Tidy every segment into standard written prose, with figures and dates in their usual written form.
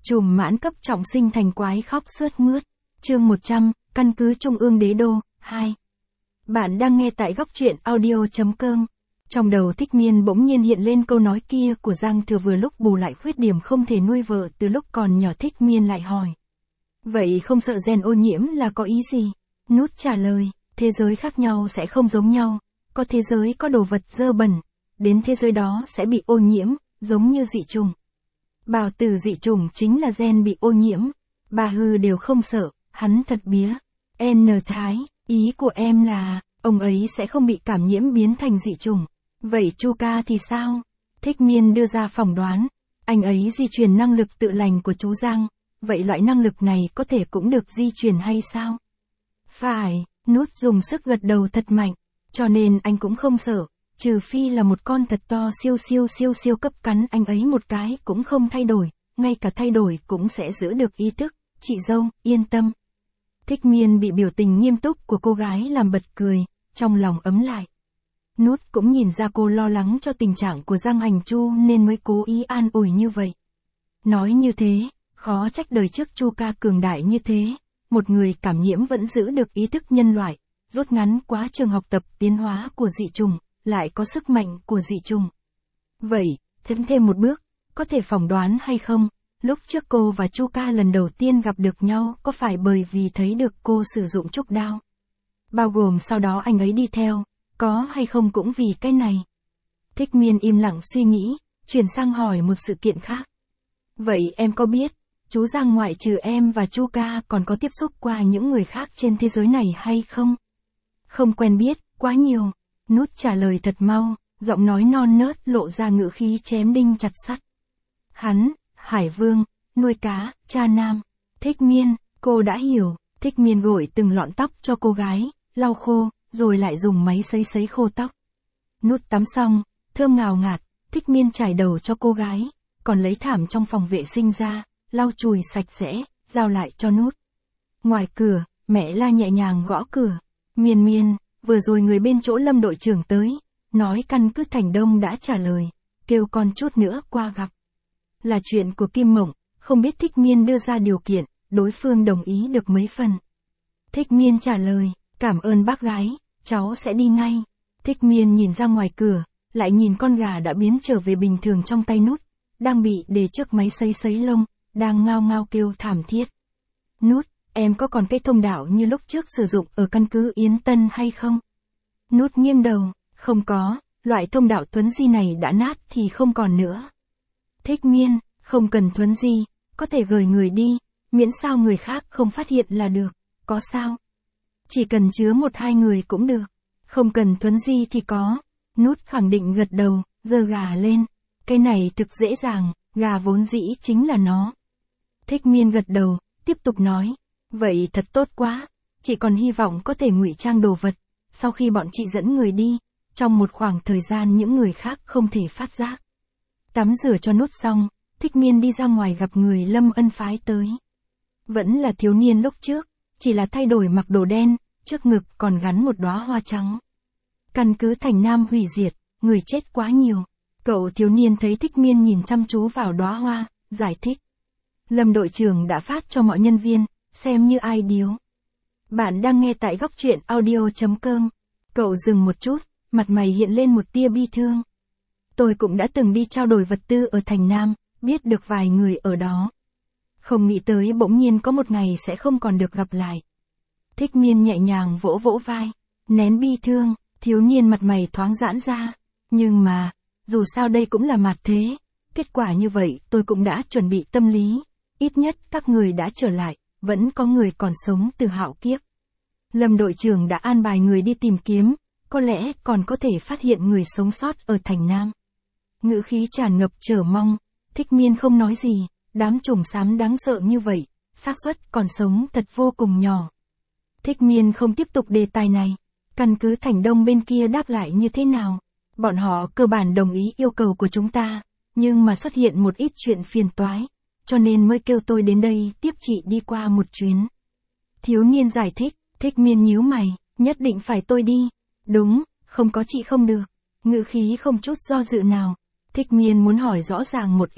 Trùm mãn cấp trọng sinh thành quái khóc sướt mướt. Chương 100, căn cứ Trung ương Đế Đô, 2. Bạn đang nghe tại góc truyện audio.com. Trong đầu Thích Miên bỗng nhiên hiện lên câu nói kia của Giang Thừa vừa lúc bù lại khuyết điểm không thể nuôi vợ từ lúc còn nhỏ. Thích Miên lại hỏi. Vậy không sợ gen ô nhiễm là có ý gì? Nút trả lời, thế giới khác nhau sẽ không giống nhau. Có thế giới có đồ vật dơ bẩn, đến thế giới đó sẽ bị ô nhiễm, giống như dị trùng. Bào tử dị trùng chính là gen bị ô nhiễm. Bà Hư đều không sợ, hắn thật bía. N Thái, ý của em là, ông ấy sẽ không bị cảm nhiễm biến thành dị trùng. Vậy Chu ca thì sao? Thích Miên đưa ra phỏng đoán. Anh ấy di truyền năng lực tự lành của chú Giang. Vậy loại năng lực này có thể cũng được di truyền hay sao? Phải, Nút dùng sức gật đầu thật mạnh. Cho nên anh cũng không sợ. Trừ phi là một con thật to siêu cấp cắn anh ấy một cái cũng không thay đổi, ngay cả thay đổi cũng sẽ giữ được ý thức, chị dâu, yên tâm. Thích Miên bị biểu tình nghiêm túc của cô gái làm bật cười, trong lòng ấm lại. Nút cũng nhìn ra cô lo lắng cho tình trạng của Giang Hành Chu nên mới cố ý an ủi như vậy. Nói như thế, khó trách đời trước Chu ca cường đại như thế, một người cảm nhiễm vẫn giữ được ý thức nhân loại, rút ngắn quá trình học tập tiến hóa của dị trùng. Lại có sức mạnh của dị trùng. Vậy, thêm một bước, có thể phỏng đoán hay không, lúc trước cô và Chu ca lần đầu tiên gặp được nhau có phải bởi vì thấy được cô sử dụng trúc đao? Bao gồm sau đó anh ấy đi theo, có hay không cũng vì cái này? Thích Miên im lặng suy nghĩ, chuyển sang hỏi một sự kiện khác. Vậy em có biết, chú Giang ngoại trừ em và Chu ca còn có tiếp xúc qua những người khác trên thế giới này hay không? Không quen biết, quá nhiều. Nút trả lời thật mau, giọng nói non nớt lộ ra ngữ khí chém đinh chặt sắt. Hắn, Hải Vương, nuôi cá, cha nam. Thích Miên, cô đã hiểu. Thích Miên gội từng lọn tóc cho cô gái, lau khô, rồi lại dùng máy sấy khô tóc. Nút tắm xong, thơm ngào ngạt, Thích Miên trải đầu cho cô gái, còn lấy thảm trong phòng vệ sinh ra, lau chùi sạch sẽ, giao lại cho Nút. Ngoài cửa, mẹ La nhẹ nhàng gõ cửa. Miên, vừa rồi người bên chỗ Lâm đội trưởng tới, nói căn cứ Thành Đông đã trả lời, kêu con chút nữa qua gặp. Là chuyện của Kim Mộng, không biết Thích Miên đưa ra điều kiện, đối phương đồng ý được mấy phần. Thích Miên trả lời, cảm ơn bác gái, cháu sẽ đi ngay. Thích Miên nhìn ra ngoài cửa, lại nhìn con gà đã biến trở về bình thường trong tay Nút, đang bị để trước máy sấy lông, đang ngao ngao kêu thảm thiết. Nút, em có còn cái thông đạo như lúc trước sử dụng ở căn cứ Yến Tân hay không? Nút nghiêng đầu, không có, loại thông đạo thuấn di này đã nát thì không còn nữa. Thích Miên, không cần thuấn di, có thể gửi người đi, miễn sao người khác không phát hiện là được, có sao? Chỉ cần chứa 1-2 người cũng được, không cần thuấn di thì có. Nút khẳng định gật đầu, giơ gà lên, cái này thực dễ dàng, gà vốn dĩ chính là nó. Thích Miên gật đầu, tiếp tục nói, vậy thật tốt quá, chị còn hy vọng có thể ngụy trang đồ vật. Sau khi bọn chị dẫn người đi, trong một khoảng thời gian những người khác không thể phát giác. Tắm rửa cho Nút xong, Thích Miên đi ra ngoài gặp người Lâm Ân phái tới. Vẫn là thiếu niên lúc trước, chỉ là thay đổi mặc đồ đen, trước ngực còn gắn một đóa hoa trắng. Căn cứ Thành Nam hủy diệt, người chết quá nhiều. Cậu thiếu niên thấy Thích Miên nhìn chăm chú vào đóa hoa, giải thích. Lâm đội trưởng đã phát cho mọi nhân viên, xem như ai điếu. Bạn đang nghe tại góc truyện audio.com. Cậu dừng một chút, mặt mày hiện lên một tia bi thương. Tôi cũng đã từng đi trao đổi vật tư ở Thành Nam, biết được vài người ở đó. Không nghĩ tới bỗng nhiên có một ngày sẽ không còn được gặp lại. Thích Miên nhẹ nhàng vỗ vai, nén bi thương, thiếu niên mặt mày thoáng giãn ra. Nhưng mà, dù sao đây cũng là mạt thế, kết quả như vậy tôi cũng đã chuẩn bị tâm lý. Ít nhất các người đã trở lại, vẫn có người còn sống từ hạo kiếp. Lâm đội trưởng đã an bài người đi tìm kiếm, có lẽ còn có thể phát hiện người sống sót ở Thành Nam. Ngữ khí tràn ngập chờ mong, Thích Miên không nói gì, đám trùng xám đáng sợ như vậy, xác suất còn sống thật vô cùng nhỏ. Thích Miên không tiếp tục đề tài này, căn cứ Thành Đông bên kia đáp lại như thế nào? Bọn họ cơ bản đồng ý yêu cầu của chúng ta, nhưng mà xuất hiện một ít chuyện phiền toái, cho nên mới kêu tôi đến đây tiếp chị đi qua một chuyến. Thiếu niên giải thích. Thích Miên nhíu mày, nhất định phải tôi đi. Đúng, không có chị không được. Ngữ khí không chút do dự nào. Thích Miên muốn hỏi rõ ràng một ít,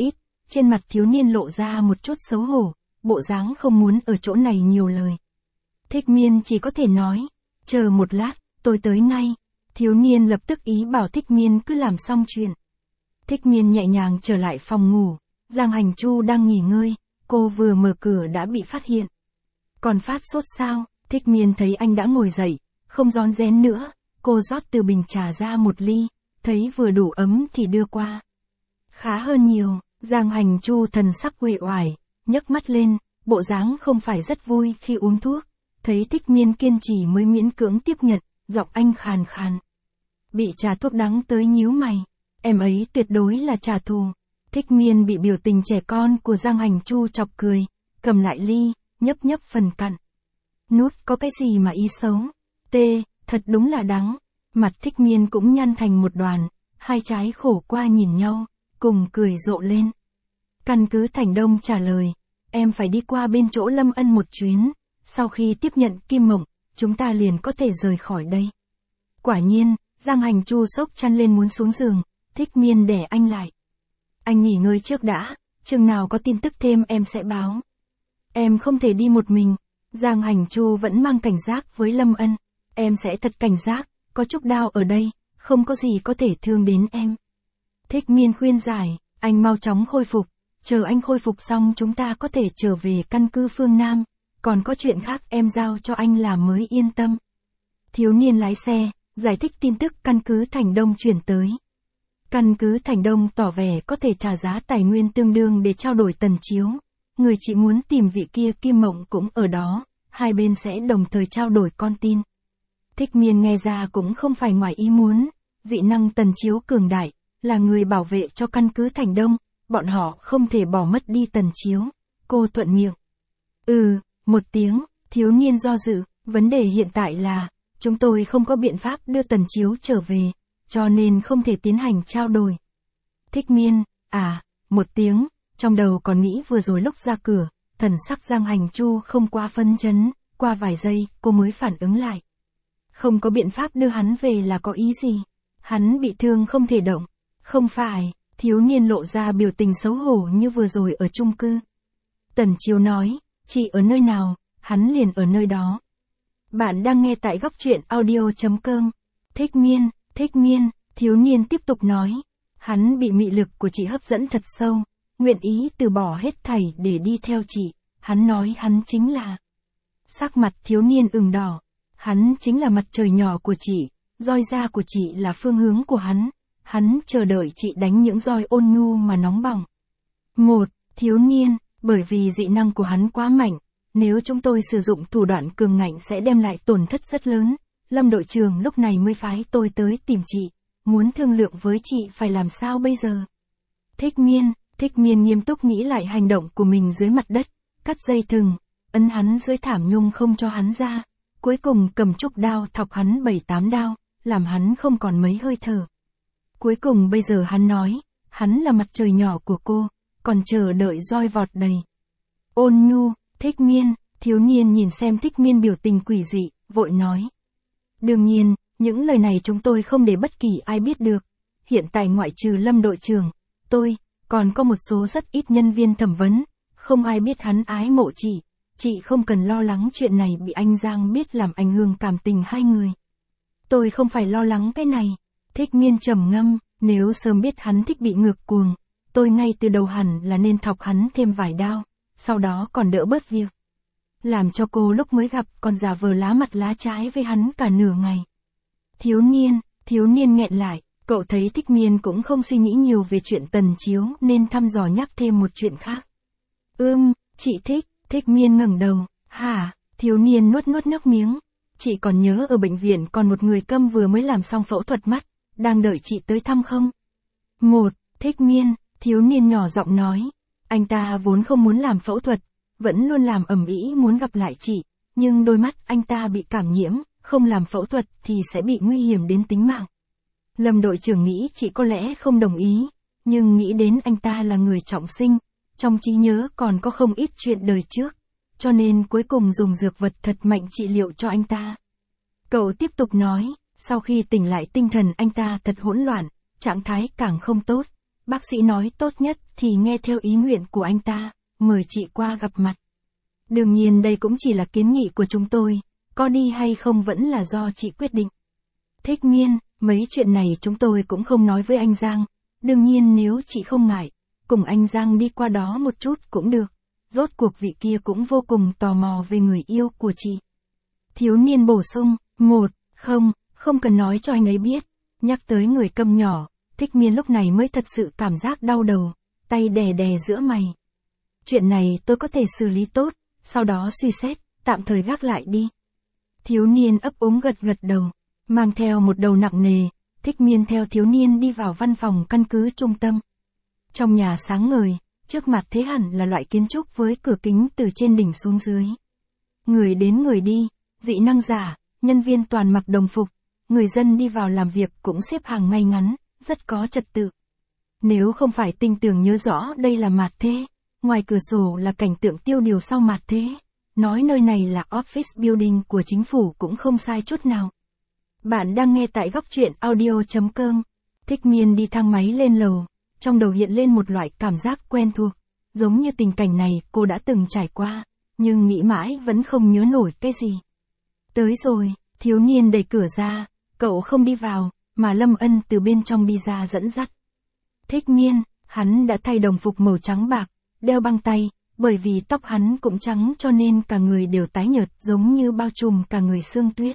trên mặt thiếu niên lộ ra một chút xấu hổ, bộ dáng không muốn ở chỗ này nhiều lời. Thích Miên chỉ có thể nói, chờ một lát, tôi tới ngay. Thiếu niên lập tức ý bảo Thích Miên cứ làm xong chuyện. Thích Miên nhẹ nhàng trở lại phòng ngủ, Giang Hành Chu đang nghỉ ngơi, cô vừa mở cửa đã bị phát hiện. Còn phát sốt sao? Thích Miên thấy anh đã ngồi dậy, không rón rén nữa, cô rót từ bình trà ra một ly, thấy vừa đủ ấm thì đưa qua. Khá hơn nhiều, Giang Hành Chu thần sắc uể oải, nhấc mắt lên, bộ dáng không phải rất vui khi uống thuốc, thấy Thích Miên kiên trì mới miễn cưỡng tiếp nhận, giọng anh khàn khàn. Bị trà thuốc đắng tới nhíu mày, em ấy tuyệt đối là trả thù. Thích Miên bị biểu tình trẻ con của Giang Hành Chu chọc cười, cầm lại ly, nhấp nhấp phần cặn. Nút có cái gì mà ý xấu? Thật đúng là đắng. Mặt Thích Miên cũng nhăn thành một đoàn, hai trái khổ qua nhìn nhau, cùng cười rộ lên. Căn cứ Thành Đông trả lời, em phải đi qua bên chỗ Lâm Ân một chuyến, sau khi tiếp nhận Kim Mộng, chúng ta liền có thể rời khỏi đây. Quả nhiên, Giang Hành Chu xốc chăn lên muốn xuống giường, Thích Miên đè anh lại. Anh nghỉ ngơi trước đã, chừng nào có tin tức thêm em sẽ báo. Em không thể đi một mình. Giang Hành Chu vẫn mang cảnh giác với Lâm Ân. Em sẽ thật cảnh giác, có Trúc Đao ở đây, không có gì có thể thương đến em. Thích Miên khuyên giải, anh mau chóng khôi phục, chờ anh khôi phục xong chúng ta có thể trở về căn cứ phương Nam, còn có chuyện khác em giao cho anh làm mới yên tâm. Thiếu niên lái xe, giải thích tin tức căn cứ Thành Đông chuyển tới. Căn cứ Thành Đông tỏ vẻ có thể trả giá tài nguyên tương đương để trao đổi tần chiếu. Người chị muốn tìm vị kia Kim Mộng cũng ở đó, hai bên sẽ đồng thời trao đổi con tin. Thích Miên nghe ra cũng không phải ngoài ý muốn, dị năng tần chiếu cường đại, là người bảo vệ cho căn cứ Thành Đông, bọn họ không thể bỏ mất đi tần chiếu. Cô thuận miệng. Một tiếng, thiếu niên do dự, vấn đề hiện tại là, chúng tôi không có biện pháp đưa tần chiếu trở về, cho nên không thể tiến hành trao đổi. Thích Miên, một tiếng, trong đầu còn nghĩ vừa rồi lúc ra cửa, thần sắc Giang Hành Chu không quá phấn chấn, qua vài giây, cô mới phản ứng lại. Không có biện pháp đưa hắn về là có ý gì? Hắn bị thương không thể động. Không phải, thiếu niên lộ ra biểu tình xấu hổ như vừa rồi ở chung cư. Tần Chiếu nói, chị ở nơi nào, hắn liền ở nơi đó. Bạn đang nghe tại góc truyện audio.com. Thích Miên, thiếu niên tiếp tục nói. Hắn bị mị lực của chị hấp dẫn thật sâu, nguyện ý từ bỏ hết thảy để đi theo chị. Hắn nói hắn chính là. Sắc mặt thiếu niên ửng đỏ. Hắn chính là mặt trời nhỏ của chị, roi da của chị là phương hướng của hắn. Hắn chờ đợi chị đánh những roi ôn nhu mà nóng bỏng. Thiếu niên, bởi vì dị năng của hắn quá mạnh, nếu chúng tôi sử dụng thủ đoạn cường ngạnh sẽ đem lại tổn thất rất lớn. Lâm đội trưởng lúc này mới phái tôi tới tìm chị, muốn thương lượng với chị phải làm sao bây giờ. Thích Miên nghiêm túc nghĩ lại hành động của mình dưới mặt đất, cắt dây thừng, ấn hắn dưới thảm nhung không cho hắn ra, cuối cùng cầm trúc đao thọc hắn 7-8 đao, làm hắn không còn mấy hơi thở. Cuối cùng bây giờ hắn nói, hắn là mặt trời nhỏ của cô, còn chờ đợi roi vọt đầy. Ôn nhu, Thích Miên, thiếu niên nhìn xem Thích Miên biểu tình quỷ dị, vội nói. Đương nhiên, những lời này chúng tôi không để bất kỳ ai biết được. Hiện tại ngoại trừ Lâm đội trưởng, tôi, còn có một số rất ít nhân viên thẩm vấn, không ai biết hắn ái mộ chị không cần lo lắng chuyện này bị anh Giang biết làm ảnh hưởng cảm tình hai người. Tôi không phải lo lắng cái này. Thích Miên trầm ngâm, nếu sớm biết hắn thích bị ngược cuồng, tôi ngay từ đầu hẳn là nên thọc hắn thêm vài đao, sau đó còn đỡ bớt việc. Làm cho cô lúc mới gặp còn giả vờ lá mặt lá trái với hắn cả nửa ngày. Thiếu niên nghẹn lại, cậu thấy Thích Miên cũng không suy nghĩ nhiều về chuyện tần chiếu nên thăm dò nhắc thêm một chuyện khác. Chị Thích Miên ngẩng đầu, thiếu niên nuốt nước miếng. Chị còn nhớ ở bệnh viện còn một người câm vừa mới làm xong phẫu thuật mắt, đang đợi chị tới thăm không? Thích Miên, thiếu niên nhỏ giọng nói, anh ta vốn không muốn làm phẫu thuật, vẫn luôn làm ầm ĩ muốn gặp lại chị, nhưng đôi mắt anh ta bị cảm nhiễm, không làm phẫu thuật thì sẽ bị nguy hiểm đến tính mạng. Lâm đội trưởng nghĩ chị có lẽ không đồng ý, nhưng nghĩ đến anh ta là người trọng sinh, trong trí nhớ còn có không ít chuyện đời trước, cho nên cuối cùng dùng dược vật thật mạnh trị liệu cho anh ta. Cậu tiếp tục nói, sau khi tỉnh lại tinh thần anh ta thật hỗn loạn, trạng thái càng không tốt, bác sĩ nói tốt nhất thì nghe theo ý nguyện của anh ta, mời chị qua gặp mặt. Đương nhiên đây cũng chỉ là kiến nghị của chúng tôi, có đi hay không vẫn là do chị quyết định. Thích Miên, mấy chuyện này chúng tôi cũng không nói với anh Giang, đương nhiên nếu chị không ngại, cùng anh Giang đi qua đó một chút cũng được, rốt cuộc vị kia cũng vô cùng tò mò về người yêu của chị. Thiếu niên bổ sung, không cần nói cho anh ấy biết, nhắc tới người câm nhỏ, Thích Miên lúc này mới thật sự cảm giác đau đầu, tay đè đè giữa mày. Chuyện này tôi có thể xử lý tốt, sau đó suy xét, tạm thời gác lại đi. Thiếu niên ấp úng gật gật đầu, mang theo một đầu nặng nề, Thích Miên theo thiếu niên đi vào văn phòng căn cứ trung tâm. Trong nhà sáng ngời, trước mặt thế hẳn là loại kiến trúc với cửa kính từ trên đỉnh xuống dưới. Người đến người đi, dị năng giả, nhân viên toàn mặc đồng phục, người dân đi vào làm việc cũng xếp hàng ngay ngắn, rất có trật tự. Nếu không phải tinh tường nhớ rõ đây là mạt thế, ngoài cửa sổ là cảnh tượng tiêu điều sau mạt thế, nói nơi này là office building của chính phủ cũng không sai chút nào. Bạn đang nghe tại góc truyện audio.com. Thích Miên đi thang máy lên lầu, trong đầu hiện lên một loại cảm giác quen thuộc, giống như tình cảnh này cô đã từng trải qua, nhưng nghĩ mãi vẫn không nhớ nổi cái gì. Tới rồi, thiếu niên đẩy cửa ra, cậu không đi vào, mà Lâm Ân từ bên trong đi ra dẫn dắt. Thích Miên, hắn đã thay đồng phục màu trắng bạc, đeo băng tay, bởi vì tóc hắn cũng trắng cho nên cả người đều tái nhợt giống như bao trùm cả người sương tuyết.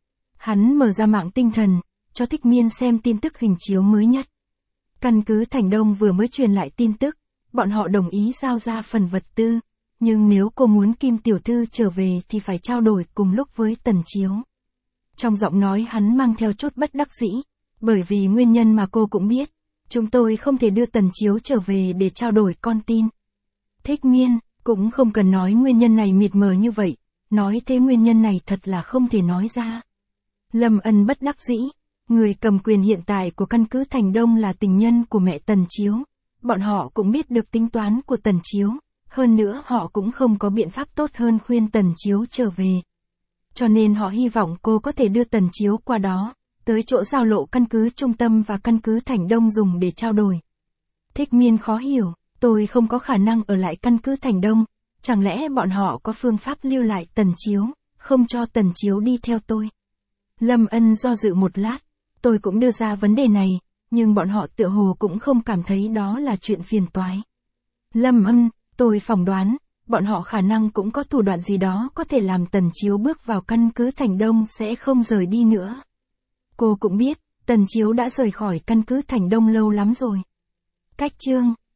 Hắn mở ra mạng tinh thần, cho Thích Miên xem tin tức hình chiếu mới nhất. Căn cứ Thành Đông vừa mới truyền lại tin tức, bọn họ đồng ý giao ra phần vật tư, nhưng nếu cô muốn Kim tiểu thư trở về thì phải trao đổi cùng lúc với Tần Chiếu. Trong giọng nói hắn mang theo chút bất đắc dĩ, bởi vì nguyên nhân mà cô cũng biết, chúng tôi không thể đưa Tần Chiếu trở về để trao đổi con tin. Thích Miên, cũng không cần nói nguyên nhân này mịt mờ như vậy, nói thế nguyên nhân này thật là không thể nói ra. Lâm Ân bất đắc dĩ, người cầm quyền hiện tại của căn cứ Thành Đông là tình nhân của mẹ Tần Chiếu, bọn họ cũng biết được tính toán của Tần Chiếu, hơn nữa họ cũng không có biện pháp tốt hơn khuyên Tần Chiếu trở về. Cho nên họ hy vọng cô có thể đưa Tần Chiếu qua đó, tới chỗ giao lộ căn cứ trung tâm và căn cứ Thành Đông dùng để trao đổi. Thích Miên khó hiểu, tôi không có khả năng ở lại căn cứ Thành Đông, chẳng lẽ bọn họ có phương pháp lưu lại Tần Chiếu, không cho Tần Chiếu đi theo tôi. Lâm Ân do dự một lát, tôi cũng đưa ra vấn đề này, nhưng bọn họ tựa hồ cũng không cảm thấy đó là chuyện phiền toái. Lâm Ân, tôi phỏng đoán, bọn họ khả năng cũng có thủ đoạn gì đó có thể làm Tần Chiếu bước vào căn cứ Thành Đông sẽ không rời đi nữa. Cô cũng biết, Tần Chiếu đã rời khỏi căn cứ Thành Đông lâu lắm rồi. Cách chương